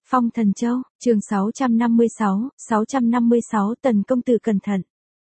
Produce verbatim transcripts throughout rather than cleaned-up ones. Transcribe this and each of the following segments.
Phong Thần Châu, chương sáu trăm năm mươi sáu, sáu trăm năm mươi sáu Tần công tử cẩn thận.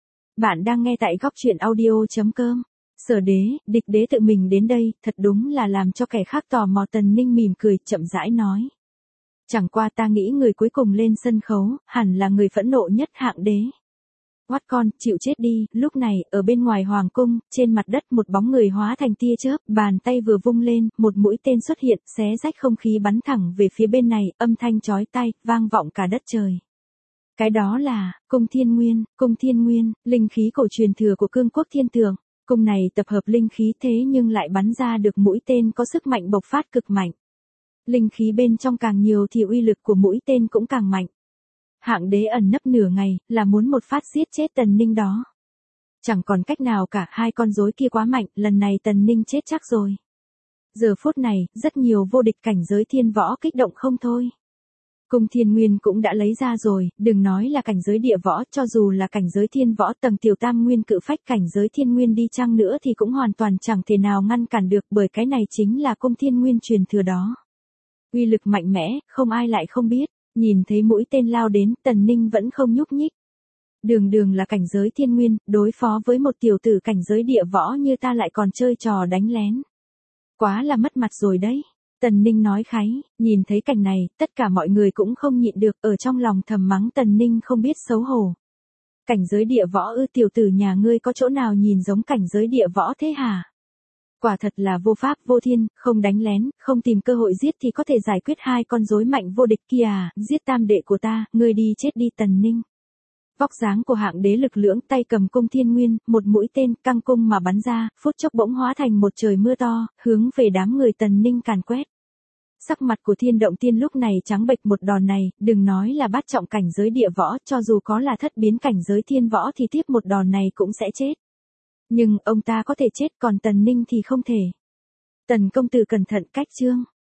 Bạn đang nghe tại góc truyện audio chấm com. Sở đế, địch đế tự mình đến đây, thật đúng là làm cho kẻ khác tò mò. Tần Ninh mỉm cười, chậm rãi nói. Chẳng qua ta nghĩ người cuối cùng lên sân khấu, hẳn là người phẫn nộ nhất Hạng đế. Quát con, chịu chết đi. Lúc này, ở bên ngoài hoàng cung, trên mặt đất một bóng người hóa thành tia chớp, bàn tay vừa vung lên, một mũi tên xuất hiện, xé rách không khí bắn thẳng về phía bên này, âm thanh chói tai, vang vọng cả đất trời. Cái đó là, cung Thiên Nguyên, cung Thiên Nguyên, linh khí cổ truyền thừa của cương quốc thiên tường. Cung này tập hợp linh khí thế nhưng lại bắn ra được mũi tên có sức mạnh bộc phát cực mạnh. Linh khí bên trong càng nhiều thì uy lực của mũi tên cũng càng mạnh. Hạng đế ẩn nấp nửa ngày, là muốn một phát giết chết Tần Ninh đó. Chẳng còn cách nào cả, hai con rối kia quá mạnh, lần này Tần Ninh chết chắc rồi. Giờ phút này, rất nhiều vô địch cảnh giới thiên võ kích động không thôi. Cung Thiên Nguyên cũng đã lấy ra rồi, đừng nói là cảnh giới địa võ, cho dù là cảnh giới thiên võ tầng tiểu tam nguyên cự phách cảnh giới thiên nguyên đi chăng nữa thì cũng hoàn toàn chẳng thể nào ngăn cản được, bởi cái này chính là cung Thiên Nguyên truyền thừa đó. Uy lực mạnh mẽ, không ai lại không biết. Nhìn thấy mũi tên lao đến, Tần Ninh vẫn không nhúc nhích. Đường đường là cảnh giới thiên nguyên, đối phó với một tiểu tử cảnh giới địa võ như ta lại còn chơi trò đánh lén. Quá là mất mặt rồi đấy. Tần Ninh nói kháy, nhìn thấy cảnh này, tất cả mọi người cũng không nhịn được, ở trong lòng thầm mắng Tần Ninh không biết xấu hổ. Cảnh giới địa võ ư, tiểu tử nhà ngươi có chỗ nào nhìn giống cảnh giới địa võ thế hả? Quả thật là vô pháp vô thiên, không đánh lén, không tìm cơ hội giết thì có thể giải quyết hai con rối mạnh vô địch kia à, giết tam đệ của ta, ngươi đi chết đi. Tần Ninh. Vóc dáng của Hạng đế lực lưỡng, tay cầm cung Thiên Nguyên, một mũi tên căng cung mà bắn ra, phút chốc bỗng hóa thành một trời mưa to, hướng về đám người Tần Ninh càn quét. Sắc mặt của Thiên Động Tiên lúc này trắng bệch, một đòn này, đừng nói là bát trọng cảnh giới địa võ, cho dù có là thất biến cảnh giới thiên võ thì tiếp một đòn này cũng sẽ chết. Nhưng ông ta có thể chết, còn Tần Ninh thì không thể. Tần công tử cẩn thận, cách chương.